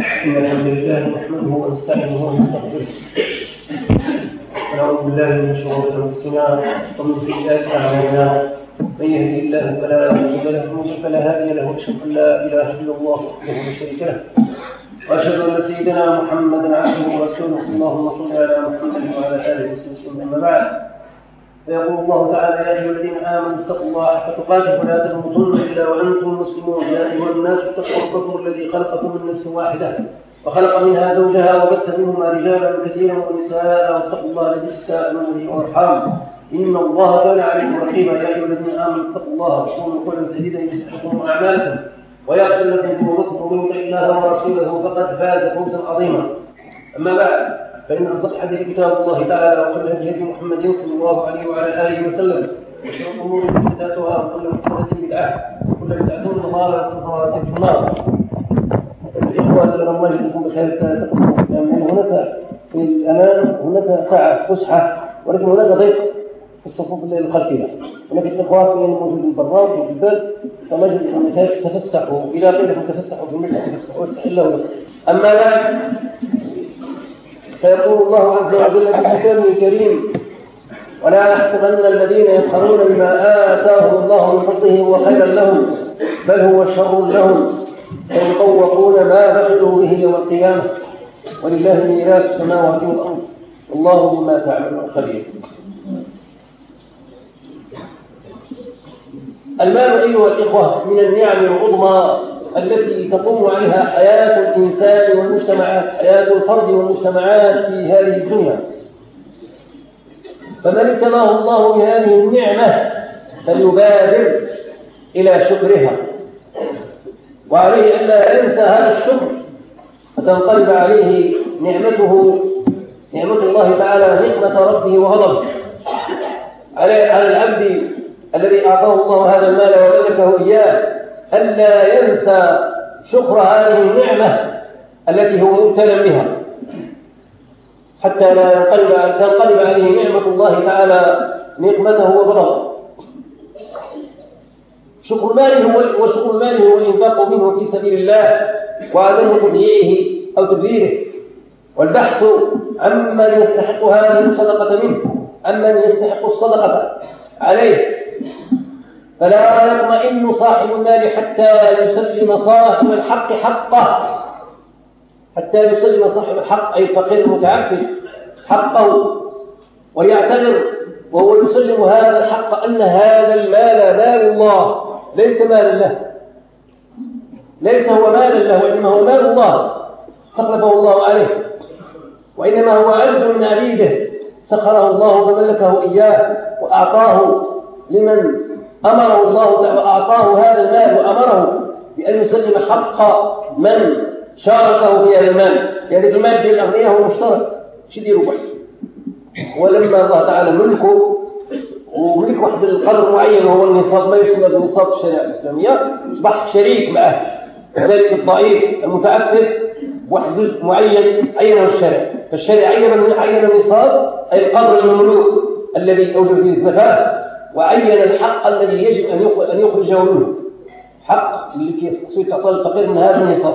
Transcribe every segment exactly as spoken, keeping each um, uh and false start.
إن الحمد لله نحمده ونستعينه ونستغفره ونعوذ بالله من شرور أنفسنا ومن سيئات أعمالنا من يهده الله فلا مضل له ومن يضلل فلا هادي له وأشهد أن لا إله إلا الله وحده لا شريك له وأشهد أن سيدنا محمدا عبده ورسوله اللهم صل على محمد وعلى آله وصحبه أما بعد فيقول الله تعالى يا أيها الذين آمنوا اتقوا الله حق تقاته ولا تموتن إلا وأنتم مسلمون يا أيها الناس اتقوا ربكم الذي خلقكم من نفس واحدة وخلق منها زوجها وبث منهما رجالا كثيرا ونساء واتقوا الله الذي تساءلون به والأرحام إن الله كان عليكم رقيبا يا أيها الذين آمنوا اتقوا الله وقولوا قولا سديدا يصلح لكم أعمالكم ويغفر لكم ذنوبكم ومن يطع الله ورسوله فقد فاز فوزا عظيما. أما بعد فإن أصدق الحديث كتاب الله تعالى وخير الهدي هدي محمد صلى الله عليه وعلى آله وسلم وشر الأمور محدثاتها وكل محدثة بدعة وكل بدعة ضلالة وكل ضلالة في النار. الإخوة الله يجزيكم بخير لأن هناك في الأمام هناك ساعة فسحة ولكن هناك ضيق في الصفوف الخلفية. هناك الإخوة موجودين برا وفي البلد فمجد أن تفسحوا إلى غيركم تفسحوا في المجلس تفسحوا إلا هو. أما بعد فيقول الله عز وجل في كتابه الكريم ولا يحسبن الذين يفخرون بما آتاهم الله من فضله هو خيرا لهم بل هو شر لهم سيطوقون ما بخلوا به يوم القيامة ولله ميراث السماوات والأرض والله بما تعملون خبير. المال أيها الإخوة من النعم العظمى التي تقوم عليها حياة الإنسان والمجتمعات حياة الفرد والمجتمعات في هذه الدنيا. فمن ابتلاه الله بهذه النعمة فليبادر إلى شكرها وعليه ألا ينسى هذا الشكر فتنقلب عليه نعمته نعمة الله تعالى نعمة ربه وغضبه على العبد الذي أعطاه الله هذا المال وملكه إياه ألا ينسى شكر هذه النعمة التي هو مبتلى بها حتى لا ينقلب تنقلب عليه نعمة الله تعالى نقمته وغضبه. شكر ماله وشكر ماله والإنفاق منه في سبيل الله وعدم تضييعه أو تبذيره والبحث عمن يستحق هذه الصدقة منه عمن يستحق الصدقة عليه فلا يطمئن صاحب المال حتى يسلم صاحب الحق حقه حتى يسلم صاحب الحق أي الفقير المتعفف حقه ويعتبر وهو يسلم هذا الحق أن هذا المال مال الله ليس مالا له ليس هو مالا له وإنما هو مال الله استخلفه الله عليه وإنما هو عبد من عبيده سخره الله فملكه إياه وأعطاه لمن أمره الله وأعطاه هذا المال وأمره بأن يسلم حق من شاركه في هذا المال. يعني المال بين الأغنياء هو مشترك شديد ربح ولما الله تعالى ملكه وملك واحد القدر معين وهو النصاب ما يسمى بنصاب الشريعة الإسلامية أصبح شريك معه كذلك الضعيف المتعفف واحد جزء معين عينه الشرع فالشرع عين عين النصاب أي القدر المملوك الذي أوجب فيه الزكاة وعين الحق الذي يجب أن يخرجه منه حق التي يستطيع تعطى الفقير من هذا النصاب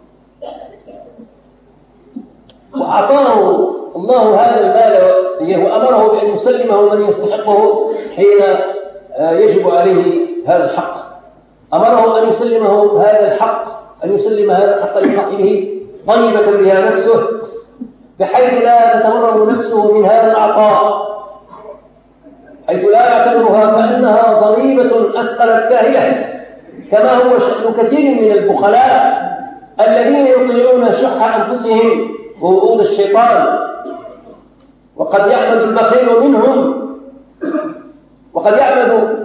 وأعطاه الله هذا المال وأمره بأن يسلمه من يستحقه حين يجب عليه هذا الحق أمره أن يسلمه هذا الحق أن يسلم هذا الحق لصاحبه طيبة بها نفسه بحيث لا تتمرر نفسه من هذا العطاء حيث لا يعتبرها كأنها ضريبة أثقلت كاهية كما هو شأن كثير من البخلاء الذين يطيعون شح أنفسهم وورود الشيطان وقد يعمد البخيل منهم وقد يعمد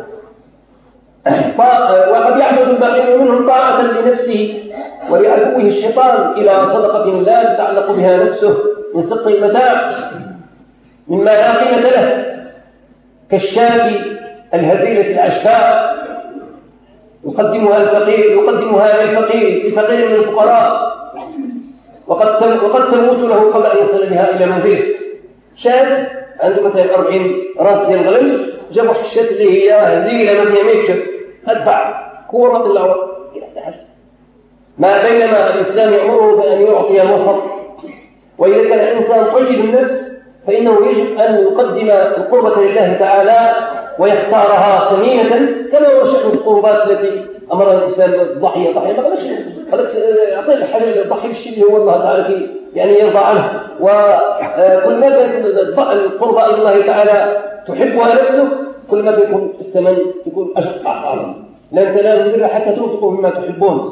وقد يعمد البخيل منهم طاعة لنفسه ولعدوه الشيطان إلى صدقة لا تتعلق بها نفسه من سقط المتاع مما لا قيمة له كالشاة الهزيلة العشفاء يقدمها الفقير يقدمها للفقير لفقير من الفقراء وقد وقد تموت له قبل أن يصل بها إلى منزله. شاة عنده مثلا أربعين راس ديال الغنم جابوا حشات اللي هي هزيلة ما فيها ميتشر أدفع كورة الأول ما بينما الإسلام يأمره بأن يعطي الوسط. وإذا كان الإنسان طيب النفس فإنه يجب أن يقدم القربة لله تعالى ويختارها ثمينة، كما هو شأن القربات التي أمر الإسلام بالضحية. ضحية ما قالش قالك أعطي الحاجة الضحية الشيء اللي هو الله تعالى يعني يرضى عنه. وكل ما كانت القربة إلى الله تعالى تحبها نفسه كل ما يكون الثمن يكون أشد أعظم. لن تنالوا البر حتى تنفقوا مما تحبون.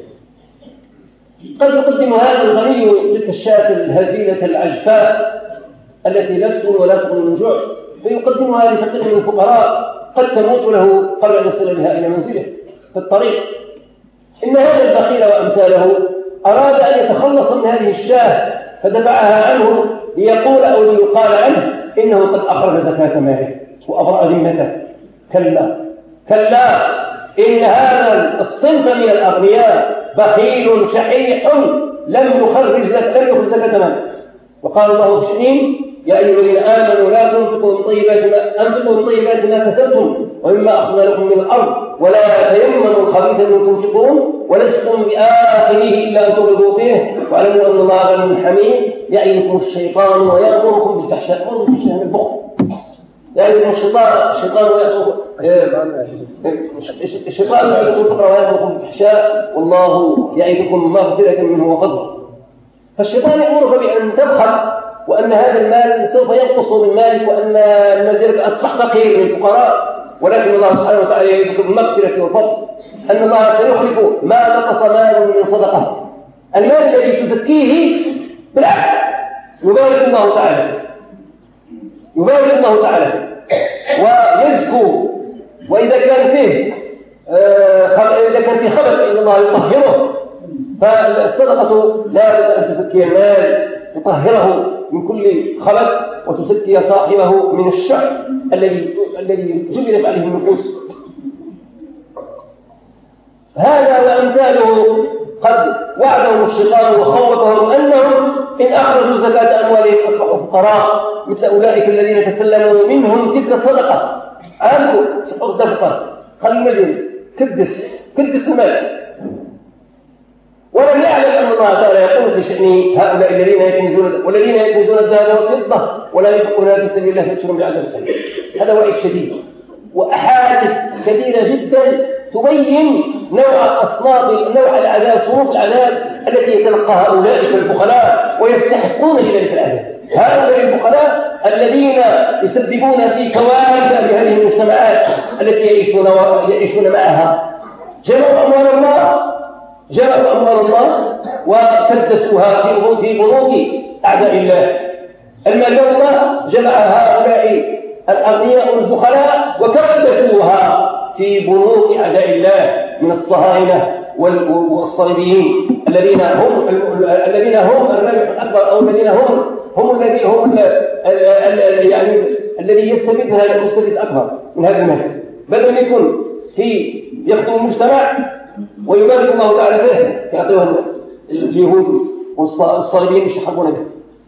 قد يقدم هذا الغني تلك الشاة الهزيلة العجفاء التي لا تسكن ولا تغني من جوع، فيقدمها لفقير من الفقراء قد تموت له قبل أن يصل بها إلى منزله في الطريق. إن هذا البخيل وأمثاله أراد أن يتخلص من هذه الشاة فدفعها عنه ليقول أو ليقال عنه إنه قد أخرج زكاة ماله وأبرأ ذمته. كلا كلا، إن هذا الصنف من الأغنياء بخيل شحيح لم يخرج زكاة ماله. وقال الله الشديد: يا أيها الذين آمنوا لا تنفقوا من طيبات ما أنفقوا من طيبات ما كسبتم ومما أخذنا لكم من الأرض ولا تيمموا الخبيث منه تنفقون ولستم بآخره إلا أن تغلظوا فيه واعلموا أن الله غني حميد. يعظكم الشيطان ويأمركم بالفحشاء والمنكر والبخل. يعظكم الشيطان الشيطان ويأمركم الشيطان يعظكم الفقر ويأمركم بالفحشاء والله يعظكم مغفرة منه وفضل. فالشيطان يأمرك بأن تبخل وأن هذا المال سوف ينقص من مالك وأن المال أصبح فقير للفقراء، ولكن الله سبحانه وتعالى يعظكم بالمغفرة والفضل أن الله سيخلف ما نقص مال من صدقة. المال الذي تزكيه بالعكس يبارك الله تعالى يبارك الله تعالى ويزكو. وإذا كان فيه آه إذا كان فيه خبث فإن الله يطهره. فالصدقة لا بد أن تزكي المال تطهره من كل خبث وتزكي صاحبه من الشح الذي الذي جبلت عليه النفوس. هذا وأمثاله قد وعدهم الشيطان وخوفهم أنهم إن أخرجوا زكاة أموالهم أصبحوا فقراء مثل أولئك الذين تسلموا منهم تلك الصدقة. عارفوا سحور دفقة خلي المدينة كدس كدس المال، ولم يعلم أن الله تعالى يقول في شأن هؤلاء الذين يكنزون والذين يكنزون الذهب والفضة ولا ينفقونها في سبيل الله فبشرهم بعذاب أليم. هذا وعيد شديد وأحاديث كثيرة جدا تبين نوع أصناف نوع العذاب صنوف العذاب التي يتلقاها أولئك البخلاء ويستحقون لذلك العذاب. هؤلاء البخلاء الذين يسببون في كوارث لهذه المجتمعات التي يعيشون يعيشون معها. جمعوا أموال الله جمعوا أموال الله وكدسوها في بنوك أعداء الله. المال الله جمع هؤلاء الأغنياء البخلاء وكدسوها في بنوك أعداء الله من الصهاينة والصليبيين الذين هم الذين هم الربح الأكبر أو الذين هم هم الذين هم يعني الذي يستفيد من هذا المستفيد الأكبر من هذا المال، بدل يكون في يخدم المجتمع ويبارك الله تعالى به يعطيه اليهود والصليبيين يشحبون به.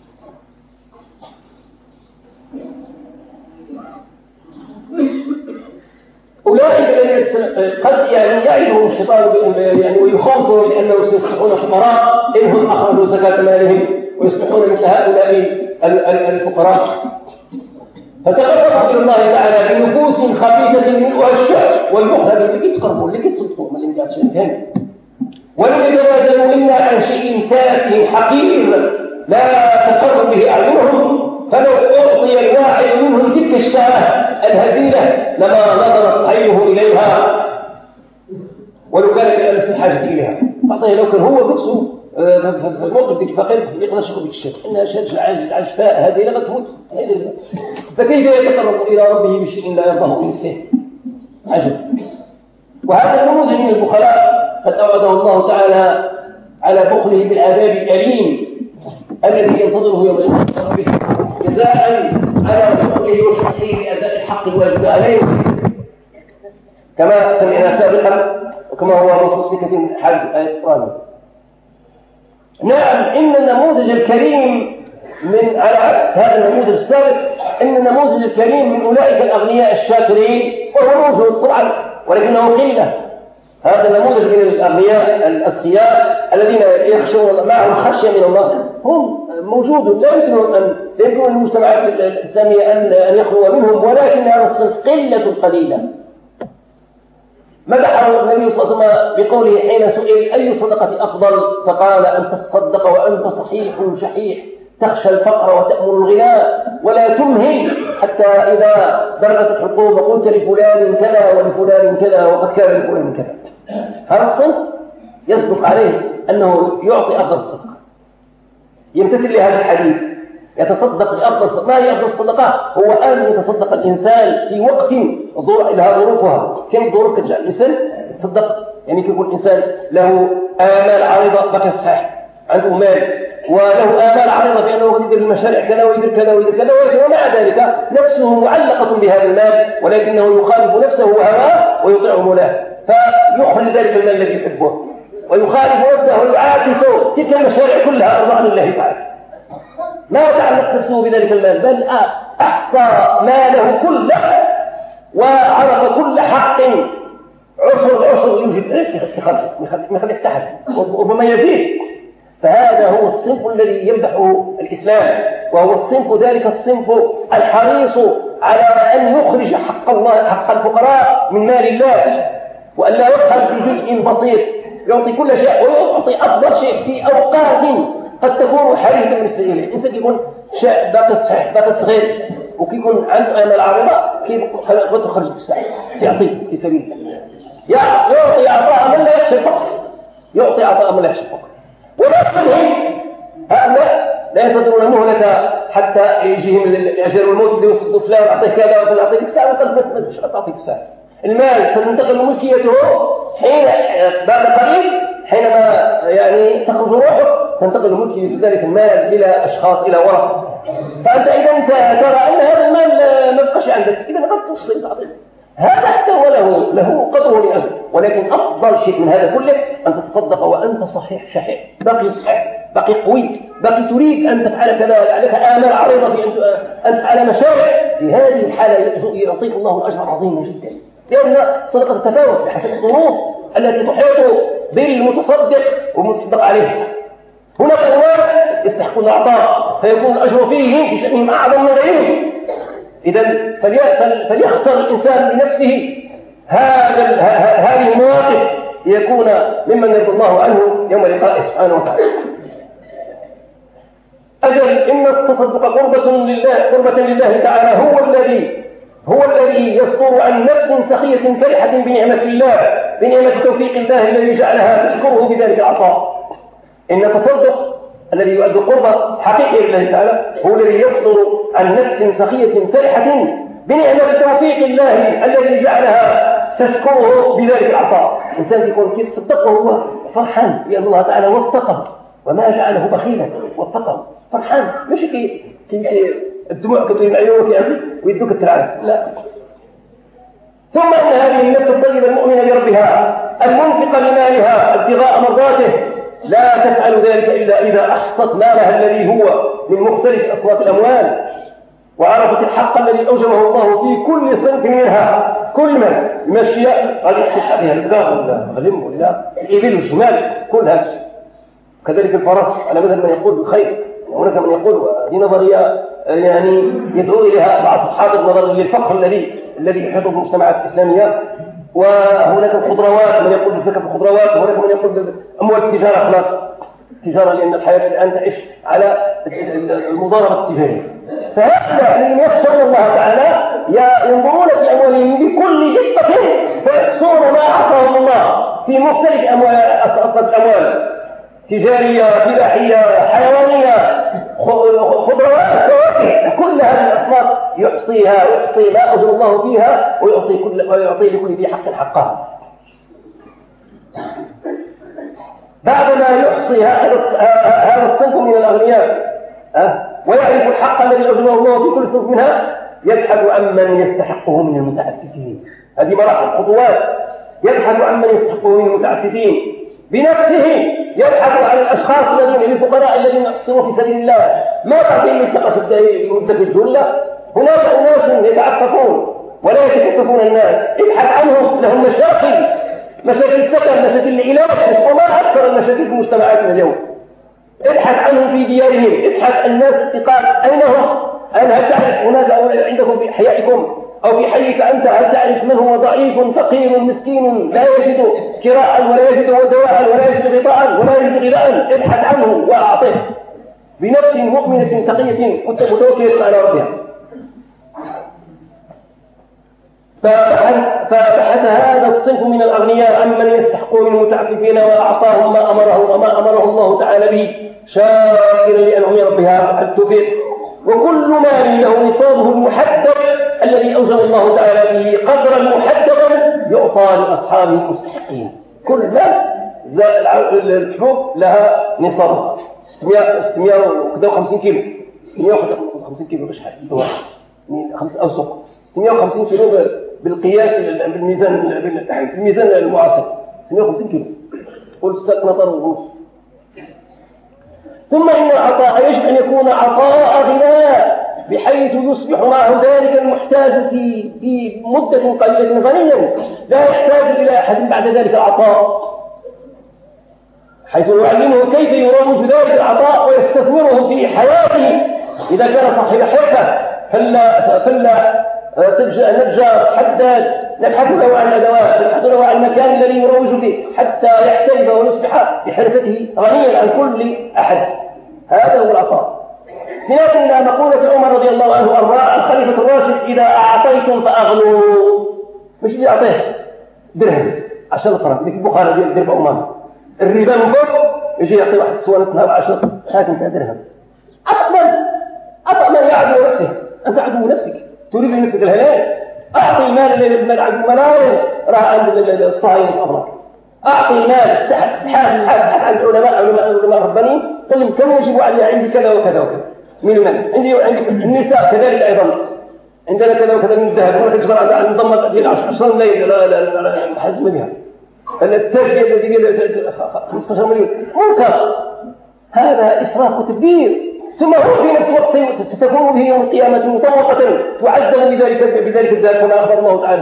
أولئك الذين قد يعني يعدهم الشيطان يعني ويخوفهم بأنهم سيصبحون فقراء إنهم أخرجوا زكاة مالهم ويصبحون مثل هؤلاء الفقراء. فتقربوا إلى الله تعالى بنفوس خفيفة منها الشح والبخل اللي تقربوا اللي تصدقوا من اللي قاعد ولم يتنازلوا إلا عن شيء تافه حقير لا تقر به أعينهم. فلو أعطي الواحد منهم تلك الشاة الهزيلة لما نظرت عينه إليها ولو كان بأمس الحاجة إليها. تعطيه لو كان هو بنفسه في الموقف ديك فقير يقدر يشرب ديك الشاة إنها شاة عجفاء هذه لما تموت. فكيف يتقرب إلى ربه بشيء لا يرضاه بنفسه؟ عجب. وهذا النموذج من البخلاء قد أوعده الله تعالى على بخله بالعذاب الأليم الذي ينتظره يوم ربه جزاء على بخله وشحه بأداء الحق الواجب عليه كما سمعنا سابقا وكما هو مفصل كثير حادث آية القرآن. نعم إن النموذج الكريم من على عكس هذا النموذج السابق إن النموذج الكريم من أولئك الأغنياء الشاكرين وهو موجود طبعا ولكنه قلة هذا نموذج من الأغنياء الأسخياء الذين يخشون معهم خشية من الله، هم موجود، لا يمكن أن لا يمكن المجتمعات الإسلامية أن أن يخلو منهم، ولكن هذا الصنف قلة قليلة. مدحه النبي صلى الله عليه وسلم بقوله حين سئل أي الصدقة أفضل فقال أن تصدق وأنت صحيح شحيح تخشى الفقر وتأمل الغنى ولا تمهل حتى إذا بلغت الحقوق قلت لفلان كذا ولفلان كذا وقد كان لفلان كذا. هذا الصنف يصدق عليه أنه يعطي أفضل الصدقة، يمتثل لهذا الحديث، يتصدق لأفضل الصدقة. ما هي أفضل الصدقة؟ هو أن يتصدق الإنسان في وقت لها ظروفها. كم ظروف تجعل الإنسان يتصدق؟ يعني يكون الإنسان له آمال عريضة بقي صحيح، عنده مال وله آمال عريضة بأنه يدير المشاريع كذا ويدير كذا ويدير كذا، ومع ذلك نفسه معلقة بهذا المال، ولكنه يخالف نفسه وهواه ويطيع مولاه، فيخرج ذلك المال الذي يحبه ويخالف نفسه ويعاكس تلك المشاريع كلها أرضاء لله تعالى. ما تعلق نفسه بذلك المال، بل أحصى ماله كله وعرف كل حق عشر العشر يوجد في خلفه من خلف تحت وربما يزيد. فهذا هو الصنف الذي يمدحه الإسلام، وهو الصنف ذلك الصنف الحريص على أن يخرج حق الله حق الفقراء من مال الله، وأن لا يبخل بجزء بسيط، يعطي كل شيء ويعطي أفضل شيء في أوقات قد تكون حريصة من السيئة. الإنسان يكون شاب باقي صحيح باقي صغير وكيكون عنده آمال عريضة كيف تخرج بالساعة يعطيه في سبيل الله، يعطي عطاء من لا يخشى الفقر، يعطي عطاء من لا يخشى الفقر. ولا تنهم هؤلاء لا ينتظرون مهلة حتى يجيهم الأجل والموت اللي يوصلوا فلان أعطيه كذا وفلان أعطيك ساعة وقال مش تعطيك ساعة. المال ستنتقل ملكيته حين بعد قليل، حينما يعني تخرج روحه تنتقل ملكية ذلك المال إلى أشخاص إلى ورثة. فأنت إذا ترى أن هذا المال ما بقاش عندك، إذا قد تفصل تعطيه هذا حتى وله له قدره لأجل، ولكن أفضل شيء من هذا كله أن تتصدق وأنت صحيح شحيح باقي صحيح باقي قوي باقي تريد أن تفعل كذا، عليك آمال عريضة في أن تفعل مشاريع. في هذه الحالة يعطيك الله الأجر عظيما جدا، لأن الصدقة تتفاوت بحسب الظروف التي تحيط بالمتصدق والمتصدق عليه. هناك أناس يستحقون العطاء فيكون الأجر فيهم في شأنهم أعظم من غيرهم. إذا فليختار الإنسان لنفسه هذا هذه المواقف ليكون ممن يرضى الله عنه يوم لقائه سبحانه وتعالى. أجل إن التصدق قربة لله قربة لله تعالى هو الذي هو الذي يصدر عن نفس سخية فرحة بنعمة الله بنعمة توفيق الله الذي جعلها تشكره بذلك العطاء. إن التصدق الذي يؤدي قربة حقيقية لله تعالى هو الذي يصدر عن نفس سخية فرحة بنعمة توفيق الله الذي جعلها تشكره بذلك العطاء. الإنسان يكون كيف تصدق وهو فرحان لأن الله تعالى وفقه وما جعله بخيلا، وفقه فرحان، مش كي كي الدموع كتير من عيونك يعني ويدوك التلعب، لا. ثم أن هذه النفس الطيبة المؤمنة بربها المنفقة لمالها ابتغاء مرضاته لا تفعل ذلك إلا إذا أحصت مالها الذي هو من مختلف أصناف الأموال، وعرفت الحق الذي أوجبه الله في كل صنف منها. كل من يمشي قد يحصل عليها البقاء ولا الغنم ولا الإبل والجمال كلها. كذلك الفرس على مذهب من يقول بالخير، هناك من يقول هذه نظرية يعني يدعو إليها بعض أصحاب النظر للفقر الذي الذي يحيط بالمجتمعات الإسلامية. وهناك الخضروات من يقول بالزكاة في الخضروات، وهناك من يقول بأموال التجارة خلاص التجارة، لأن الحياة الآن تعيش على المضاربة التجارية. فهؤلاء الذين يخشون الله تعالى ينظرون في أموالهم بكل دقة فيحصون ما أعطاهم الله في مختلف أموال الأموال تجارية فلاحية حيوانية خضروات فواكه، كل هذه الأصناف يحصيها ويحصي ما أجر الله فيها ويعطي كل ويعطي لكل ذي حق حقها. بعدما يحصي هذا الصنف من الأغنياء ويعرف الحق الذي أجره الله في كل صنف منها يبحث عن من يستحقه من المتعففين. هذه مراحل خطوات، يبحث عن من يستحقه من المتعففين بنفسه، يبحث عن الأشخاص الذين الفقراء الذين يحصروا في سبيل الله ما تعطيهم الثقة في مدة الذلة. هناك أناس يتعففون ولا يتكففون الناس، ابحث عنهم، لهم مشاكل مشاكل السكن، مشاكل العلاج، وما أكثر المشاكل في مجتمعاتنا اليوم. ابحث عنهم في ديارهم، ابحث الناس الثقات أين هم؟ أين هل تعرف هناك عندكم في حيائكم أو في حيك أنت هل تعرف من هو ضعيف فقير مسكين لا يجد كراء ولا يجد دواء ولا يجد غطاء ولا يجد غذاء؟ ابحث عنه وأعطيه بنفس مؤمنة تقية متوكلة على ربها. فبحث هذا الصنف من الأغنياء عمن يستحقوا من المتعففين وأعطاهم ما أمره وما أمره الله تعالى به شاكرا لأنعم ربها التوفيق. وكل مال له نصابه المحدد الذي أوجب الله تعالى به قدرا محددا يعطى لأصحابه المستحقين. كل مال الحبوب لها نصاب ستمائة وخمسين كيلو، ستمائة وخمسين كيلو مش حاجة خمسة أوسق، ستمائة وخمسين كيلو بالقياس بالميزان بالميزان المعاصر ستمائة وخمسين كيلو، قلت ست نطر ونص. ثم إن العطاء يجب أن يكون عطاء غناء بحيث يصبح معه ذلك المحتاج في في مدة قليلة غنيا لا يحتاج إلى أحد بعد ذلك العطاء، حيث يعلمه كيف يروج ذلك العطاء ويستثمره في حياته. إذا كان صاحب حرفة فلا فلا نتجار حداد نبحث له عن الأدوات، نبحث له عن المكان الذي يروج فيه حتى يحترف ويصبح بحرفته غنيا عن كل أحد. هذا هو العطاء. لكن إلى مقولة عمر رضي الله عنه وأرضاه الخليفة الراشد: إذا أعطيتم فأغلوا. مش اللي أعطيه درهم عشان الفرنك ديك البخارة ديال درب أمان الربا من فوق يجي يعطي واحد سوالة نهار عشر حاكم فيها درهم. أطمن أطمن يا عدو نفسك، أنت عدو نفسك تريد لنفسك الهلاك. أعطي المال للمال عند الملايين راه عند الصهاينة الأفراد. أعطي المال تحت حال حال العلماء علماء علماء ربانيين قل لهم كم يجب عليها عندي كذا وكذا وكذا من المال. عندي عندي النساء كذلك أيضا عندنا كذا وكذا من الذهب. كل تجبر على النظام ديال عشرة الليل لا لا لا حزم بها التاج ديال خمسة عشر مليون منكر. هذا إسراف وتبذير. ثم هو في نفس الوقت ستكون به يوم القيامة مطوقة تعذب بذلك بذلك الذات كما أخبر الله تعالى.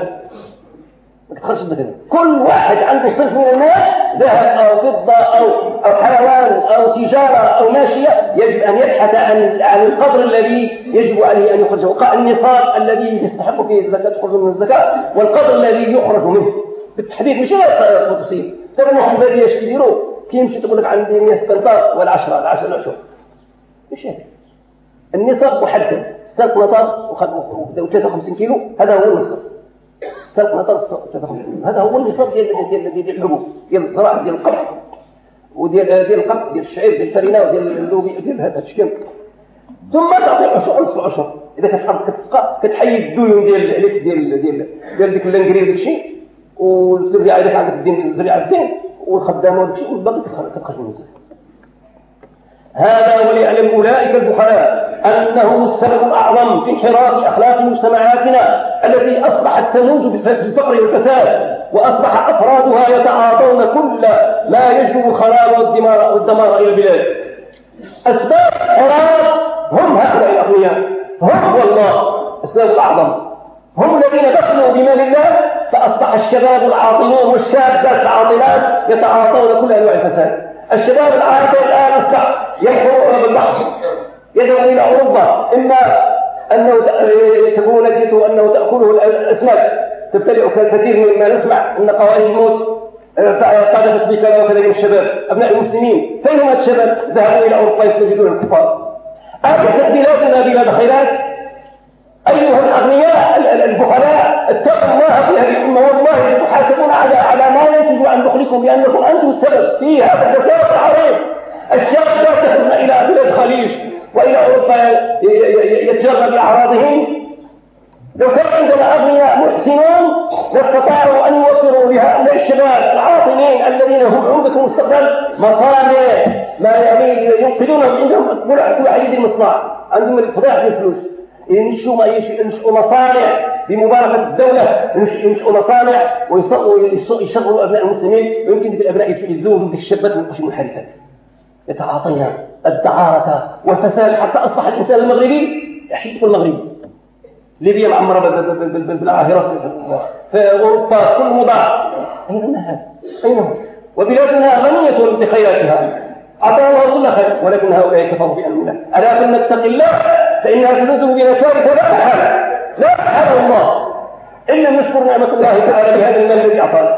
كل واحد عنده صنف من المال ذهب أو فضة أو أو حيوان أو تجارة أو ماشية يجب أن يبحث عن عن القدر الذي يجب عليه أن يخرجه، وقع النصاب الذي يستحق فيه الزكاة تخرج من الزكاة والقدر الذي يخرج منه بالتحديد. مش غير التفصيل. ترى الناس البادية ايش يديروا؟ كيمشي تقول لك عندي مئة قنطار ولا عشرة العشرة العشرة مش هذا. النصاب محدد ست مطار وخذوا ثلاثة وخمسين كيلو هذا هو النصاب. ست مطار ثلاثة وخمسين هذا هو النصاب ديال ديال ديال الحبوب ديال الزراعة ديال القمح وديال ديال القمح ديال الشعير ديال الفرينة وديال اللوبي ديال هذا الشكل. ثم تعطي عشر نصف عشر إذا كانت حرب كتسقى كتحيد الديون ديال عليك ديال ديال ديال ديك اللانكري وداك الشيء والزريعة إذا عندك الدين الزريعة الدين والخدامة وداك الشيء والباقي كتخرج من الزكاة. هذا وليعلم أولئك البخلاء أنه السبب الأعظم في انحراف أخلاق مجتمعاتنا التي أصبحت تموج بالفقر والفساد، وأصبح أفرادها يتعاطون كل ما يجلب الخلال والدمار والدمار إلى البلاد. أسباب الانحراف هم هؤلاء الأغنياء، هم والله السبب الأعظم، هم الذين دخلوا بمال الله فأصبح الشباب العاطلون والشابات العاطلات يتعاطون كل أنواع الفساد. الشباب العاطل الآن أصبح يدخل بالبحر يذهب إلى أوروبا، إما أنه تكون نتيجته أنه تأكله الأسماك تبتلع كثير مما نسمع أن قوارب الموت قادت بكذا وكذا من الشباب أبناء المسلمين. فين هم الشباب؟ ذهبوا إلى أوروبا يستجدون الكفار. أعطت بلادنا بلاد خيرات. أيها الأغنياء البخلاء اتقوا الله في هذه الأمة والله تحاسبون على على ما ينتج عن بخلكم لأنكم أنتم السبب في هذا الفساد العظيم. الشاب لا تخرج إلى بلاد الخليج وإلى أوروبا يتجرى بأعراضهم. لو كان عندنا أغنياء محسنون لاستطاعوا أن يوفروا لهؤلاء الشباب العاطلين الذين هم عمدة المستقبل مصانع ما يعني ينقذونهم. عندهم كل واحد يدير مصنع عندهم الفضاح بالفلوس ينشئوا ما ينشئوا مصانع بمبالغة الدولة ينشئوا مصانع ويشغلوا أبناء المسلمين ويمكن في الأبناء يزودوا ذيك الشابات من قشم الحركات يتعاطينا الدعارة والفساد حتى أصبح الإنسان المغربي يحب المغربي ليبيا معمرة بالعاهرات، في أوروبا كل مضاع. أين هذا؟ أين هو؟ وبلادنا غنية بخيراتها، أعطاها الله كل خير، ولكن هؤلاء كفروا بأمر الله. ألا فلنتق الله فإنها تنزل بنا كارثة لا تحال لا تحال الله إلا نشكر نعمة الله تعالى بهذا المال الذي أعطانا.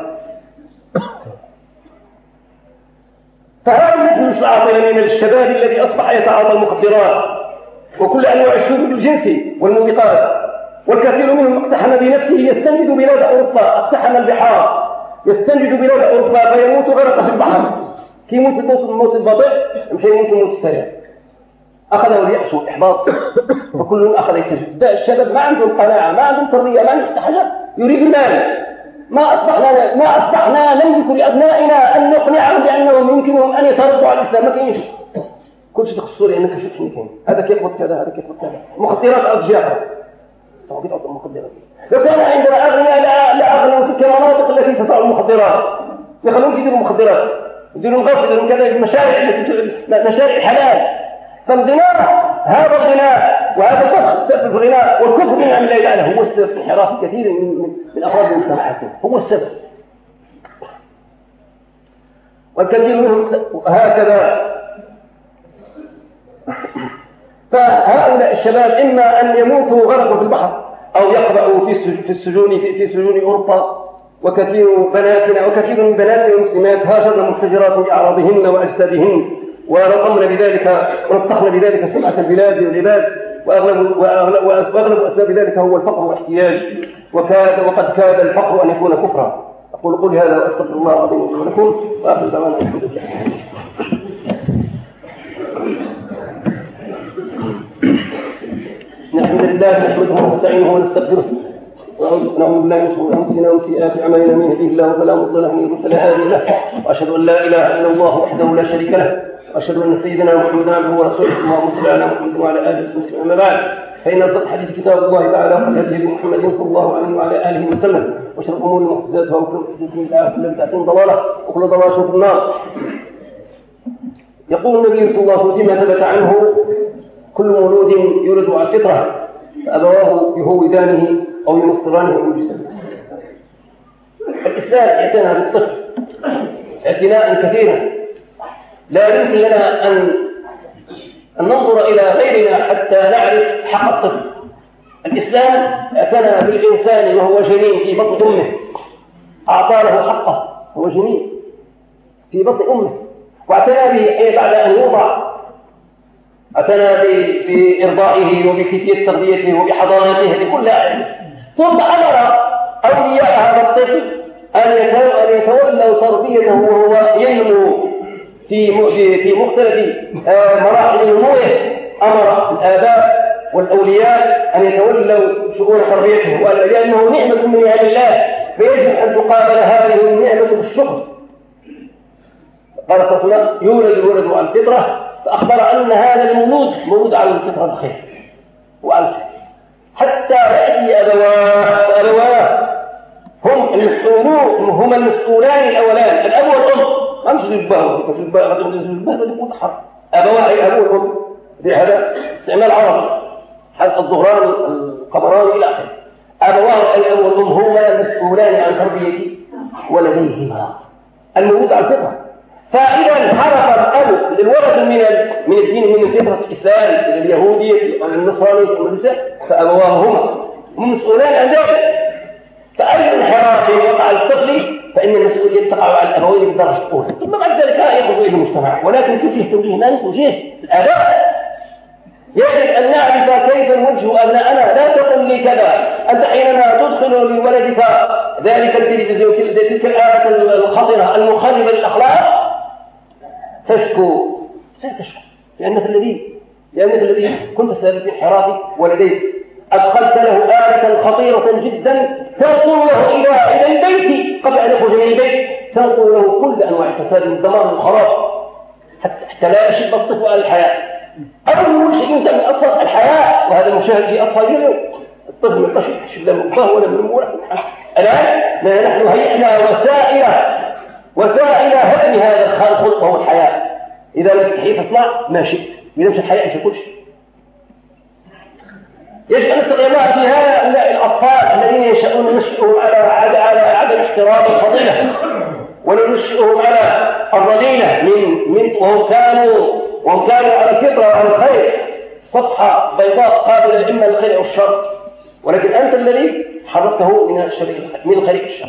فهذا مثل العاطل من الشباب الذي أصبح يتعاطى المخدرات وكل أنواع الشذوذ الجنسي والموبقات، والكثير منهم اقتحم بنفسه يستنجد بلاد أوروبا، اقتحم البحار يستنجد بلاد أوروبا فيموت غرق في البحر. كي يموت الموت الموت البطيء مش يموت الموت السريع. أخذه اليأس والإحباط وكل أخذ يتجه. الشباب ما عندهم قناعة، ما عندهم تربية، ما عندهم حاجة، يريد المال. ما أصبحنا ما أصبحنا نملك لأبنائنا أن نقنعهم بأنهم يمكنهم أن يتردوا على الإسلام. ما كاينش كل شيء تخصو لأنك شوف شنو كاين، هذا كيقبض كذا، هذا كيقبض كذا. مخدرات أرجاء صعب يقبض المخدرات. لو كان عندنا أغنياء لأغنوا تلك المناطق التي تصنع المخدرات، يخلون يديروا المخدرات، يديروا الغرف، يديروا كذا، المشاريع مشاريع حلال. فالغناء هذا الغناء وهذا الفخر السبب في الغناء والكفر بنعم الله تعالى هو السبب في انحراف كثير من من افراد المجتمعات، هو السبب. والكثير منهم هكذا. فهؤلاء الشباب اما ان يموتوا غرقوا في البحر او يقبعوا في السجون في سجون اوروبا. وكثير بناتنا وكثير من بناتنا المسلمات هاجرن منفجرات باعراضهن واجسادهن، ونقمنا بذلك ونطخنا بذلك سمعة البلاد والعباد، وأغلب, وأغلب, وأغلب أسباب ذلك هو الفقر والاحتياج، وكاد وقد كاد الفقر أن يكون كفرا. أقول قولي هذا وأستغفر الله العظيم لي ولكم، وآخر دعوانا الحمد لله. الحمد لله نحمده ونستعينه ونستغفره، ونعوذ بالله من شرور انفسنا ومن سيئات اعمالنا، من يهده الله فلا مضل له ومن يضلل فلا هادي له، واشهد ان لا اله الا الله وحده لا شريك له، واشهد ان سيدنا محمدا عبده ورسوله. اللهم صل على محمد وعلى اله وصحبه. اما بعد، فان اصدق الحديث كتاب الله تعالى، وخير الهدي محمد صلى الله عليه وعلى اله وسلم، وشر الامور محدثاتها، وكل محدثة بدعة، وكل بدعة ضلاله، وكل ضلاله في النار. يقول النبي صلى الله عليه وسلم فيما ثبت عنه: كل مولود يولد على الفطره فابواه يهودانه أو ينصرانه أو يجسده. الإسلام اعتنى بالطفل اعتناء كثيرا، لا يمكن لنا أن ننظر إلى غيرنا حتى نعرف حق الطفل. الإسلام اعتنى بالإنسان وهو جنين في بطن أمه، أعطى له حقه، هو جنين في بطن أمه، واعتنى به بعد أن يوضع، اعتنى بإرضائه وبكيفية تربيته وبحضانته بكل أعلى. ثم أمر أولياء هذا الطفل أن يتولوا تربيته وهو ينمو في في مختلف مراحل نموه. أمر الآباء والأولياء أن يتولوا شؤون تربيته، لأنه نعمة من نعم الله، فيجب أن تقابل هذه النعمة بالشكر. قال الرسول: يولد الولد على الفطرة، فأخبر أن هذا المولود مولود على الفطرة الخير وعلى الخير، حتى يأتي أبواه فأبواه هم المسؤولون، هم المسؤولان الأولان، الأب والأم. ما مش الزباه الزباه غادي نقول الزباه غادي يكون حر. أبواه أي أبوه والأم، بهذا استعمال عربي، حتى الظهراني القمراني إلى آخره. أبواه أي الأب والأم هما المسؤولان عن تربيته ولديهما المولود على الفطرة. فإذا انحرف الأب للولد من من الدين، من الفطرة الإسلام إلى اليهودية أو النصرانية أو المسيح، فأبواه هما مسؤولان عن ذلك. فأي انحراف وقع الطفل فإن المسؤولية تقع على الأبوين بالدرجة الأولى، ثم بعد ذلك يخرج إلى المجتمع. ولكن كيف توجيه من؟ توجيه الآباء. يجب أن نعرف كيف نوجه أن أنا لا تقل لي كذا. أنت حينما تدخل لولدك ذلك التلفزيون، تلك الآلة الخطرة المخربة للأخلاق، تشكو لا تشكو، لأنك الذي لأنك الذي كنت سبب في انحرافك ولديك أدخلت له آلة خطيرة جدا تنقل له إلى إلى البيت قبل أن يخرج من البيت، تنقل له كل أنواع الفساد والدمار والخراب حتى, حتى لا يشب الطفل على الحياة. أول شيء يسمى الأطفال الحياة، وهذا المشاهد في أطفال اليوم. الطفل ما يقدرش يحشب لا مقباه ولا من ولا الآن نحن هيئنا وسائل وسائل هدم هذا الخلق وهو الحياة. إذا لم تحيي فاصنع ما شئت، إذا مش الحياة مش كل شيء. يجب أن نتقي الله في هؤلاء الأطفال الذين ينشأون نشأهم على على عدم احترام الفضيلة، وننشئهم على الرذيلة من من وهم كانوا وهم كانوا على الفطرة وعلى الخير، صفحة بيضاء قابلة إما للخير أو الشر، ولكن أنت الذي حركته من الشر من الخير الشر.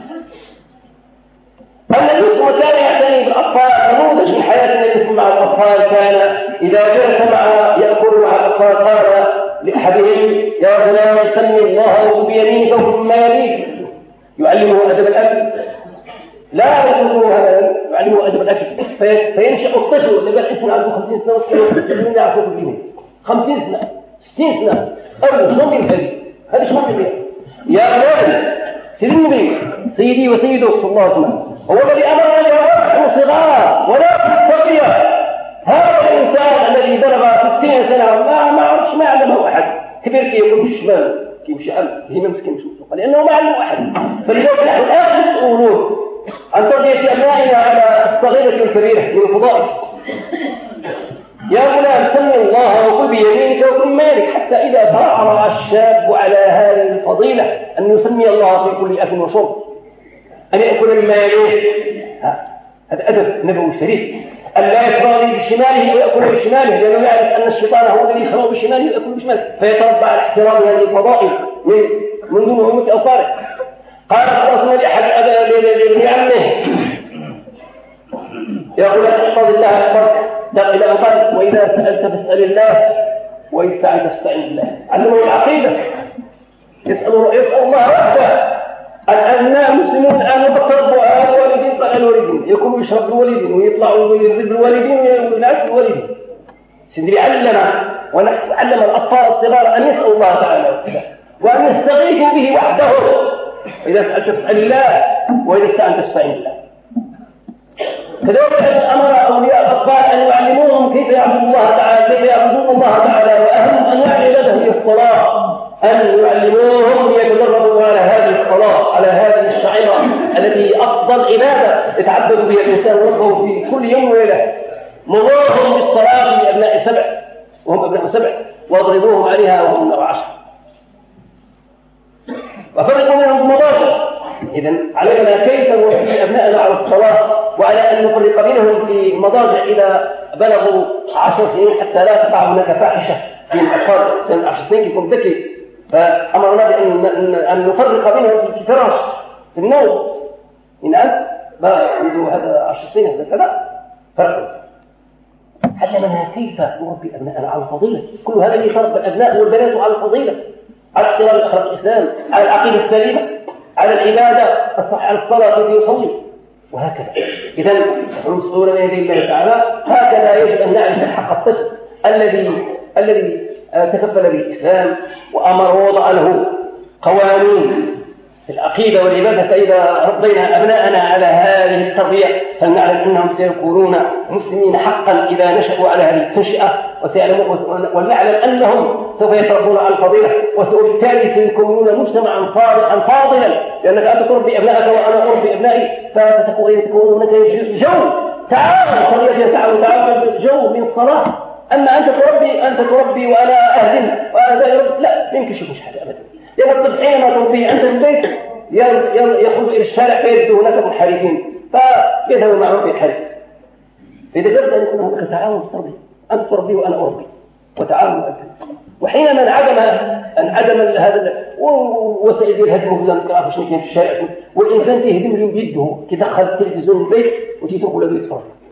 النبي كان يعتني بالأطفال، نموذج من حياة النبي مع الأطفال كان إذا جلس مع يأكل مع الأطفال قال لأحدهم يا غلام سمي الله وكل بيمينك وكل ما يليك، يعلمه أدب الأكل، لا يتركه هذا، يعلمه أدب الأكل. فينشأ الطفل اللي بقى اسمه عنده خمسين سنة وكله يعرفه كلهم خمسين سنة ستين سنة أول شو هذه هذه شو بيها يا غلام سيدي سيدي وسيده صلى الله عليه وسلم هو الذي أمرنا نحن صغار ولا تستطيع. هذا الإنسان الذي بلغ ستين سنة ما ما عرفش ما علمه أحد، كبير كي يقول بالشمال كي يمشي أمس هي ما مسكين مسوق لأنه ما علمه أحد. فلذلك نحن الآن مسؤولون عن تربية أبنائنا على الصغيرة والكبيرة من الفضائل. يا غلام سمي الله وكل بيمينك وكل مالك، حتى إذا ترعرع الشاب على هذه الفضيلة أن يسمي الله في كل أكل وشرب، أن يأكل مما يليه، هذا أدب نبوي شريف. أن لا يشرب بشماله ويأكل بشماله، لأنه يعرف أن الشيطان هو الذي يشرب بشماله ويأكل بشماله، فيتربى على احترام هذه الفضائل من من دون عمومة أوفاره. قال الرسول لأحد لعمه يا غلام احفظ الله احفظك، دق إلى أنقاذ، وإذا سألت فاسأل الله وإذا استعنت فاستعن بالله. علمه العقيدة، يسأل يسأل الله وحده. الأبناء المسلمون الآن بطلوا الوالدين طلع الوالدين يكونوا يشرب الوالدين ويطلعوا ويرزق الوالدين وينعس الوالدين. سيدي علمنا ونعلم الأطفال الصغار أن يسألوا الله تعالى وأن يستغيثوا به وحده. إذا سألت فاسأل الله وإذا استعنت فاستعن بالله. كذلك أمر أولياء الأطفال أن يعلموهم كيف يعبدوا الله تعالى، كيف يعبدون الله تعالى، وأهم أنواع العبادة هي الصلاة، أن يعلموهم ليتدربوا على هذه الصلاة، على هذه الشعيرة التي أفضل عبادة يتعبد بها الإنسان ربه في كل يوم وليلة. مرورهم بالصلاة لأبناء سبع وهم أبناء سبع واضربوهم عليها وهم نوع عشر، وفرقوا منهم المضاجع. إذن علينا كيف نوصي أبنائنا على الصلاة، وعلى أن نفرق بينهم في المضاجع إذا بلغوا عشر سنين حتى لا تقع هناك فاحشة في الأطفال سن عشر سنين يكون ذكي. فأمرنا بأن أن نفرق بينهم في الفراش في النوم. إن أنت عنده هذا عشر سنين هذا كذا فرق. علمنا كيف نربي أبنائنا على الفضيلة. كل هذا يتربى الأبناء والبنات على الفضيلة، على احترام أخلاق الإسلام، على العقيدة السليمة، على العبادة الصح، على الصلاة التي يصلي، وهكذا. إذا نحن مسؤولون من يدي الله تعالى. هكذا يجب أن نعرف حق الطفل الذي الذي تكفل به الإسلام وأمر ووضع له قوانين في العقيدة والعبادة. فإذا ربينا أبناءنا على هذه التربية فلنعلم أنهم سيكونون مسلمين حقا إذا نشأوا على هذه التنشئة، وسيعلمون ونعلم أنهم سوف يتربون على الفضيلة، وبالتالي سيكونون مجتمعا صالحا فاضلا. لأنك أنت تربي أبنائك وأنا أربي أبنائي، فتكون هناك جو تعاون، تربية تعاون تعاون جو من الصلاة. أما أنت تربي أنت تربي وأنا أهزم وأنا لا يربي، لا يمكن شيء حاجة أبدا. لأن الطفل حينما تربيه أنت في البيت يخرج إلى الشارع فيجد هناك منحرفين فيذهب معهم في الحرف. فإذا جرت أن يكون هناك تعاون في التربية، أنت تربي وأنا أربي وتعاون أنت. وحينما انعدم انعدم هذا وسائل الهدم ولا نعرف شنو كاين في الشارع، والإنسان تهدم له بيده كيدخل التلفزيون البيت وتيترك ولاده يتفرج.